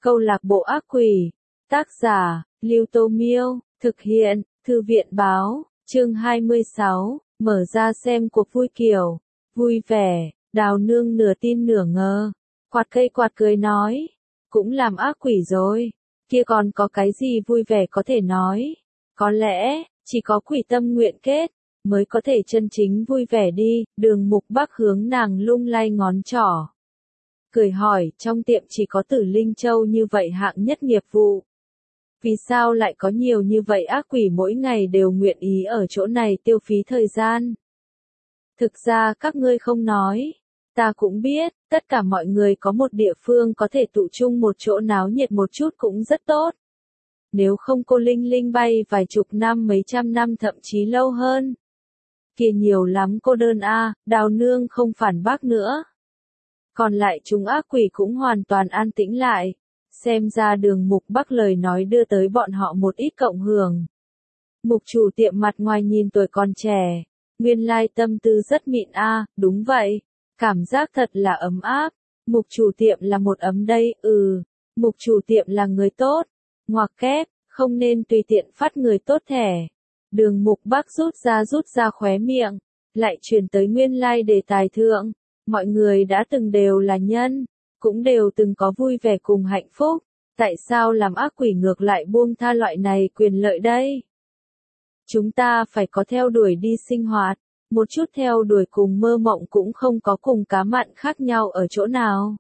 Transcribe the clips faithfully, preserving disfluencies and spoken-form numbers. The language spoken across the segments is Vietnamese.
Câu lạc bộ ác quỷ. Tác giả, Lưu Tô Miêu. Thực hiện, Thư viện Báo. Chương hai mươi sáu. Mở ra xem cuộc vui kiểu. Vui vẻ. Đào Nương nửa tin nửa ngờ. Quạt cây quạt cười nói. Cũng làm ác quỷ rồi. Kia còn có cái gì vui vẻ có thể nói. Có lẽ, chỉ có quỷ tâm nguyện kết, mới có thể chân chính vui vẻ đi. Đường Mục Bắc hướng nàng lung lay ngón trỏ. Cười hỏi, trong tiệm chỉ có Tử Linh Châu như vậy hạng nhất nghiệp vụ. Vì sao lại có nhiều như vậy ác quỷ mỗi ngày đều nguyện ý ở chỗ này tiêu phí thời gian? Thực ra các ngươi không nói. Ta cũng biết, tất cả mọi người có một địa phương có thể tụ chung một chỗ náo nhiệt một chút cũng rất tốt. Nếu không cô Linh Linh bay vài chục năm mấy trăm năm thậm chí lâu hơn. Kia nhiều lắm cô đơn a. Đào Nương không phản bác nữa. Còn lại chúng ác quỷ cũng hoàn toàn an tĩnh lại. Xem ra Đường Mục Bắc lời nói đưa tới bọn họ một ít cộng hưởng. Mục chủ tiệm mặt ngoài nhìn tuổi còn trẻ. Nguyên lai tâm tư rất mịn a. Đúng vậy. Cảm giác thật là ấm áp. Mục chủ tiệm là một ấm đây, ừ. Mục chủ tiệm là người tốt. Ngoặc kép, không nên tùy tiện phát người tốt thẻ. Đường Mục Bắc rút ra rút ra khóe miệng. Lại truyền tới nguyên lai đề tài thượng. Mọi người đã từng đều là nhân. Cũng đều từng có vui vẻ cùng hạnh phúc. Tại sao làm ác quỷ ngược lại buông tha loại này quyền lợi đây? Chúng ta phải có theo đuổi đi sinh hoạt. Một chút theo đuổi cùng mơ mộng cũng không có cùng cá mặn khác nhau ở chỗ nào.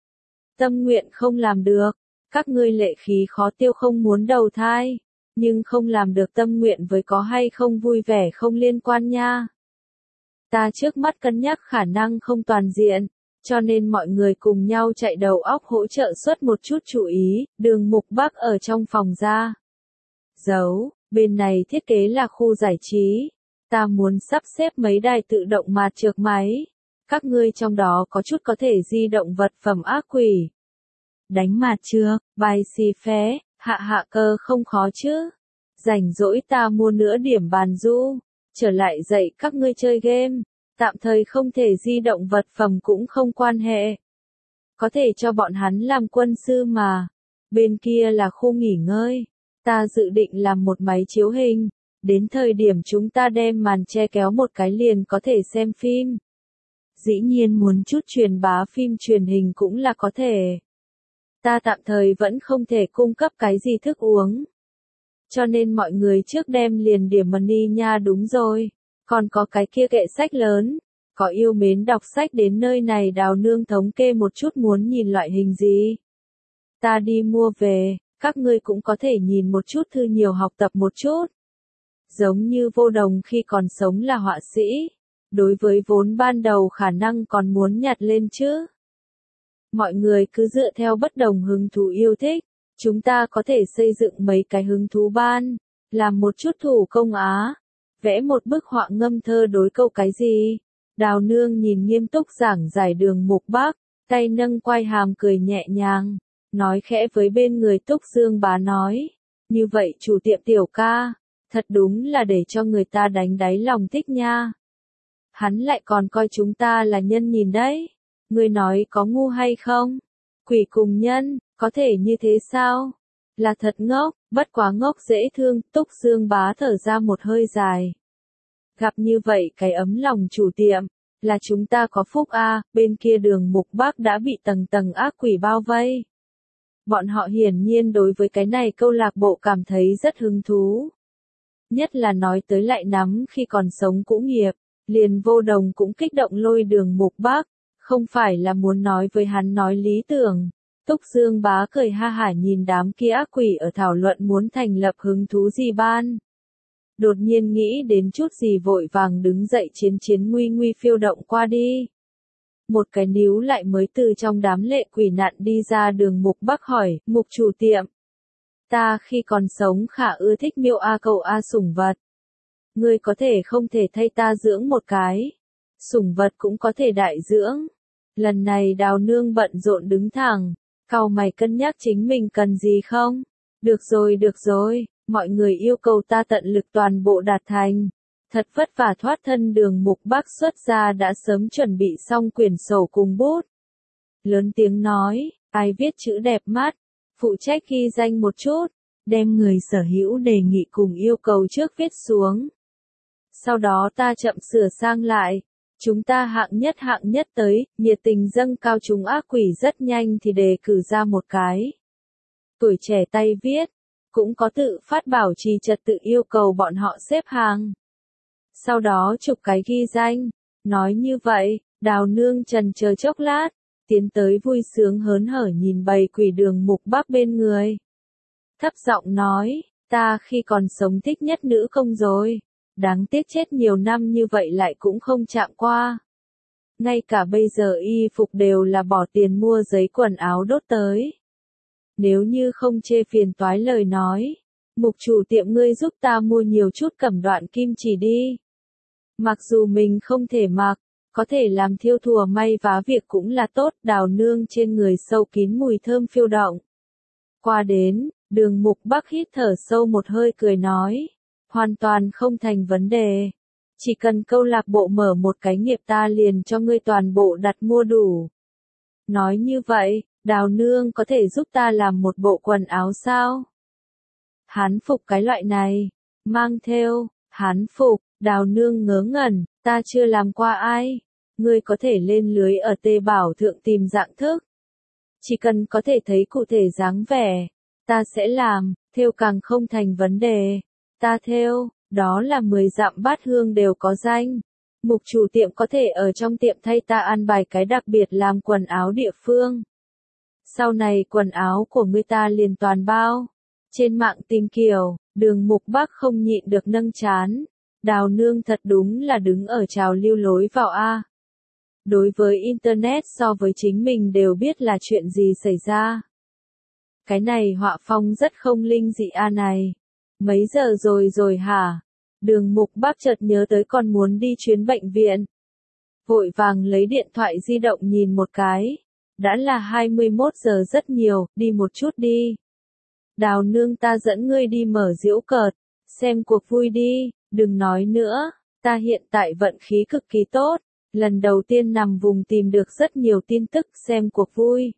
Tâm nguyện không làm được. Các ngươi lệ khí khó tiêu không muốn đầu thai. Nhưng không làm được tâm nguyện với có hay không vui vẻ không liên quan nha. Ta trước mắt cân nhắc khả năng không toàn diện. Cho nên mọi người cùng nhau chạy đầu óc hỗ trợ xuất một chút chú ý. Đường Mục Bắc ở trong phòng ra. Giấu, bên này thiết kế là khu giải trí. Ta muốn sắp xếp mấy đài tự động mạt trược máy. Các ngươi trong đó có chút có thể di động vật phẩm ác quỷ. Đánh mạt trược, bài xì phé, hạ hạ cơ không khó chứ. Rảnh rỗi ta mua nữa điểm bàn du. Trở lại dạy các ngươi chơi game. Tạm thời không thể di động vật phẩm cũng không quan hệ. Có thể cho bọn hắn làm quân sư mà. Bên kia là khu nghỉ ngơi. Ta dự định làm một máy chiếu hình. Đến thời điểm chúng ta đem màn che kéo một cái liền có thể xem phim. Dĩ nhiên muốn chút truyền bá phim truyền hình cũng là có thể. Ta tạm thời vẫn không thể cung cấp cái gì thức uống. Cho nên mọi người trước đem liền điểm money nha. Đúng rồi. Còn có cái kia kệ sách lớn. Có yêu mến đọc sách đến nơi này Đào Nương thống kê một chút muốn nhìn loại hình gì. Ta đi mua về. Các ngươi cũng có thể nhìn một chút thư nhiều học tập một chút. Giống như Vô Đồng khi còn sống là họa sĩ. Đối với vốn ban đầu khả năng còn muốn nhặt lên chứ. Mọi người cứ dựa theo bất đồng hứng thú yêu thích. Chúng ta có thể xây dựng mấy cái hứng thú ban. Làm một chút thủ công á. Vẽ một bức họa ngâm thơ đối câu cái gì. Đào Nương nhìn nghiêm túc giảng giải Đường Mục Bắc. Tay nâng quai hàm cười nhẹ nhàng. Nói khẽ với bên người Túc Dương Bá nói. Như vậy chủ tiệm tiểu ca. Thật đúng là để cho người ta đánh đáy lòng thích nha. Hắn lại còn coi chúng ta là nhân nhìn đấy. Ngươi nói có ngu hay không? Quỷ cùng nhân, có thể như thế sao? Là thật ngốc, bất quá ngốc dễ thương. Túc Dương Bá thở ra một hơi dài. Gặp như vậy cái ấm lòng chủ tiệm. Là chúng ta có phúc a. Bên kia Đường Mục Bắc đã bị tầng tầng ác quỷ bao vây. Bọn họ hiển nhiên đối với cái này câu lạc bộ cảm thấy rất hứng thú. Nhất là nói tới lại nắm khi còn sống cũ nghiệp, liền Vô Đồng cũng kích động lôi Đường Mục Bắc, không phải là muốn nói với hắn nói lý tưởng. Túc Dương Bá cười ha hả nhìn đám kia ác quỷ ở thảo luận muốn thành lập hứng thú gì ban. Đột nhiên nghĩ đến chút gì vội vàng đứng dậy chiến chiến nguy nguy phiêu động qua đi. Một cái níu lại mới từ trong đám lệ quỷ nạn đi ra. Đường Mục Bắc hỏi, Mục chủ tiệm. Ta khi còn sống khả ưa thích miêu a cậu a sủng vật. Ngươi có thể không thể thay ta dưỡng một cái. Sủng vật cũng có thể đại dưỡng. Lần này Đào Nương bận rộn đứng thẳng. Cau mày cân nhắc chính mình cần gì không? Được rồi được rồi, mọi người yêu cầu ta tận lực toàn bộ đạt thành. Thật vất vả thoát thân. Đường Mục Bắc xuất ra đã sớm chuẩn bị xong quyển sổ cùng bút. Lớn tiếng nói, ai viết chữ đẹp mắt. phụ trách ghi danh một chút, đem người sở hữu đề nghị cùng yêu cầu trước viết xuống. Sau đó ta chậm sửa sang lại. Chúng ta hạng nhất hạng nhất tới, nhiệt tình dâng cao chúng ác quỷ rất nhanh thì đề cử ra một cái. Tuổi trẻ tay viết, cũng có tự phát bảo trì trật tự yêu cầu bọn họ xếp hàng. Sau đó chụp cái ghi danh, nói như vậy, Đào Nương trần chờ chốc lát, tiến tới vui sướng hớn hở nhìn bầy quỷ Đường Mục Bắc bên người. Thấp giọng nói, ta khi còn sống thích nhất nữ công rồi. Đáng tiếc chết nhiều năm như vậy lại cũng không chạm qua. Ngay cả bây giờ y phục đều là bỏ tiền mua giấy quần áo đốt tới. Nếu như không chê phiền toái lời nói, mục chủ tiệm ngươi giúp ta mua nhiều chút cẩm đoạn kim chỉ đi. Mặc dù mình không thể mặc, có thể làm thiêu thùa may vá việc cũng là tốt. Đào Nương trên người sâu kín mùi thơm phiêu động. Qua đến, Đường Mục Bắc hít thở sâu một hơi cười nói. Hoàn toàn không thành vấn đề. Chỉ cần câu lạc bộ mở một cái nghiệp ta liền cho ngươi toàn bộ đặt mua đủ. Nói như vậy, Đào Nương có thể giúp ta làm một bộ quần áo sao? Hán phục cái loại này, mang theo, hán phục, Đào Nương ngớ ngẩn, ta chưa làm qua ai. Ngươi có thể lên lưới ở Tê Bảo Thượng tìm dạng thức. Chỉ cần có thể thấy cụ thể dáng vẻ, ta sẽ làm, thêu càng không thành vấn đề. Ta theo, đó là mười dặm bát hương đều có danh. Mục chủ tiệm có thể ở trong tiệm thay ta an bài cái đặc biệt làm quần áo địa phương. Sau này quần áo của người ta liền toàn bao. Trên mạng tìm kiểu, Đường Mục Bắc không nhịn được nâng chán. Đào Nương thật đúng là đứng ở trào lưu lối vào A. Đối với Internet so với chính mình đều biết là chuyện gì xảy ra. Cái này họa phong rất không linh dị A này. Mấy giờ rồi rồi hả? Đường Mục Bắc chợt nhớ tới còn muốn đi chuyến bệnh viện. Vội vàng lấy điện thoại di động nhìn một cái. Đã là hai mươi mốt giờ rất nhiều, đi một chút đi. Đào Nương ta dẫn ngươi đi mở diễu cợt, xem cuộc vui đi, đừng nói nữa, ta hiện tại vận khí cực kỳ tốt. Lần đầu tiên nằm vùng tìm được rất nhiều tin tức xem cuộc vui.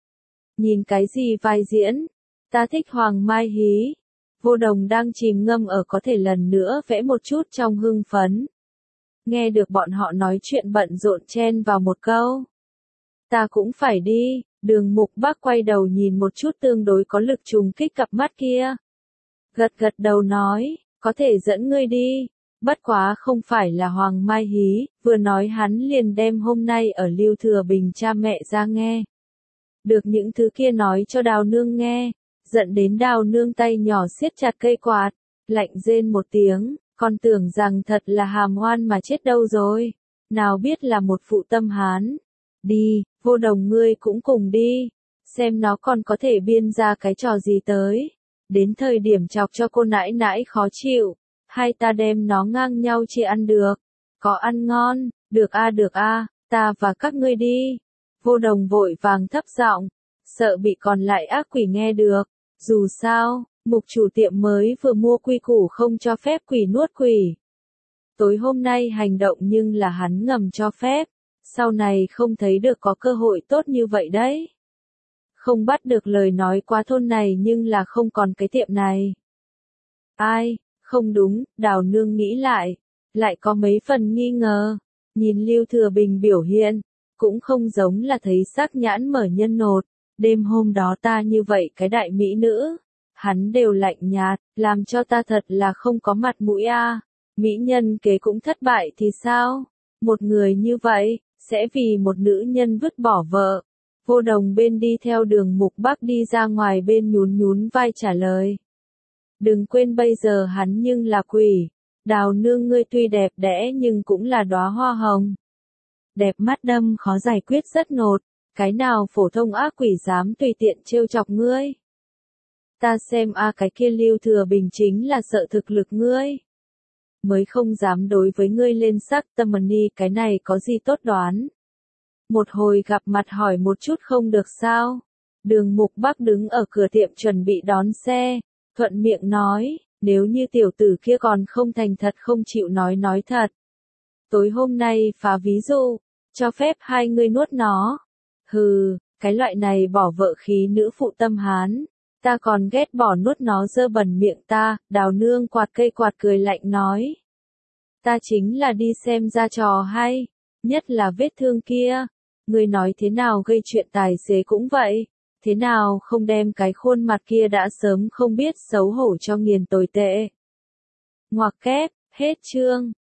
Nhìn cái gì vai diễn? Ta thích Hoàng Mai Hí. Vô Đồng đang chìm ngâm ở có thể lần nữa vẽ một chút trong hưng phấn. Nghe được bọn họ nói chuyện bận rộn chen vào một câu. Ta cũng phải đi, Đường Mục Bắc quay đầu nhìn một chút tương đối có lực trùng kích cặp mắt kia. Gật gật đầu nói, có thể dẫn ngươi đi. Bất quá không phải là Hoàng Mai Hí, vừa nói hắn liền đem hôm nay ở Lưu Thừa Bình cha mẹ ra nghe. Được những thứ kia nói cho Đào Nương nghe, giận đến Đào Nương tay nhỏ siết chặt cây quạt, lạnh rên một tiếng, còn tưởng rằng thật là hàm oan mà chết đâu rồi, nào biết là một phụ tâm hán. Đi, Vô Đồng ngươi cũng cùng đi, xem nó còn có thể biên ra cái trò gì tới, đến thời điểm chọc cho cô nãi nãi khó chịu. Hay ta đem nó ngang nhau chia ăn được. Có ăn ngon, được a được a, ta và các ngươi đi. Vô Đồng vội vàng thấp giọng, sợ bị còn lại ác quỷ nghe được. Dù sao, mục chủ tiệm mới vừa mua quy củ không cho phép quỷ nuốt quỷ. Tối hôm nay hành động nhưng là hắn ngầm cho phép. Sau này không thấy được có cơ hội tốt như vậy đấy. Không bắt được lời nói qua thôn này nhưng là không còn cái tiệm này. Ai? Không đúng, Đào Nương nghĩ lại, lại có mấy phần nghi ngờ, nhìn Lưu Thừa Bình biểu hiện, cũng không giống là thấy sắc nhãn mở nhân nột, đêm hôm đó ta như vậy cái đại mỹ nữ, hắn đều lạnh nhạt, làm cho ta thật là không có mặt mũi a. Mỹ nhân kế cũng thất bại thì sao? Một người như vậy, sẽ vì một nữ nhân vứt bỏ vợ. Vô Đồng bên đi theo Đường Mục Bắc đi ra ngoài bên nhún nhún vai trả lời. Đừng quên bây giờ hắn nhưng là quỷ. Đào Nương ngươi tuy đẹp đẽ nhưng cũng là đóa hoa hồng. Đẹp mắt đâm khó giải quyết rất nột. Cái nào phổ thông ác quỷ dám tùy tiện trêu chọc ngươi. Ta xem a cái kia Lưu Thừa Bình chính là sợ thực lực ngươi. Mới không dám đối với ngươi lên sắc tâm ni cái này có gì tốt đoán. Một hồi gặp mặt hỏi một chút không được sao. Đường Mục Bắc đứng ở cửa tiệm chuẩn bị đón xe. Thuận miệng nói, nếu như tiểu tử kia còn không thành thật không chịu nói nói thật. Tối hôm nay phá ví dụ, cho phép hai người nuốt nó. Hừ, Cái loại này bỏ vợ khí nữ phụ tâm hán. Ta còn ghét bỏ nuốt nó dơ bẩn miệng ta, Đào nương quạt cây quạt cười lạnh nói. Ta chính là đi xem ra trò hay, nhất là vết thương kia. Ngươi nói thế nào gây chuyện tài xế cũng vậy, thế nào không đem cái khuôn mặt kia đã sớm không biết xấu hổ cho nghiền tồi tệ. Ngoặc kép, hết chương.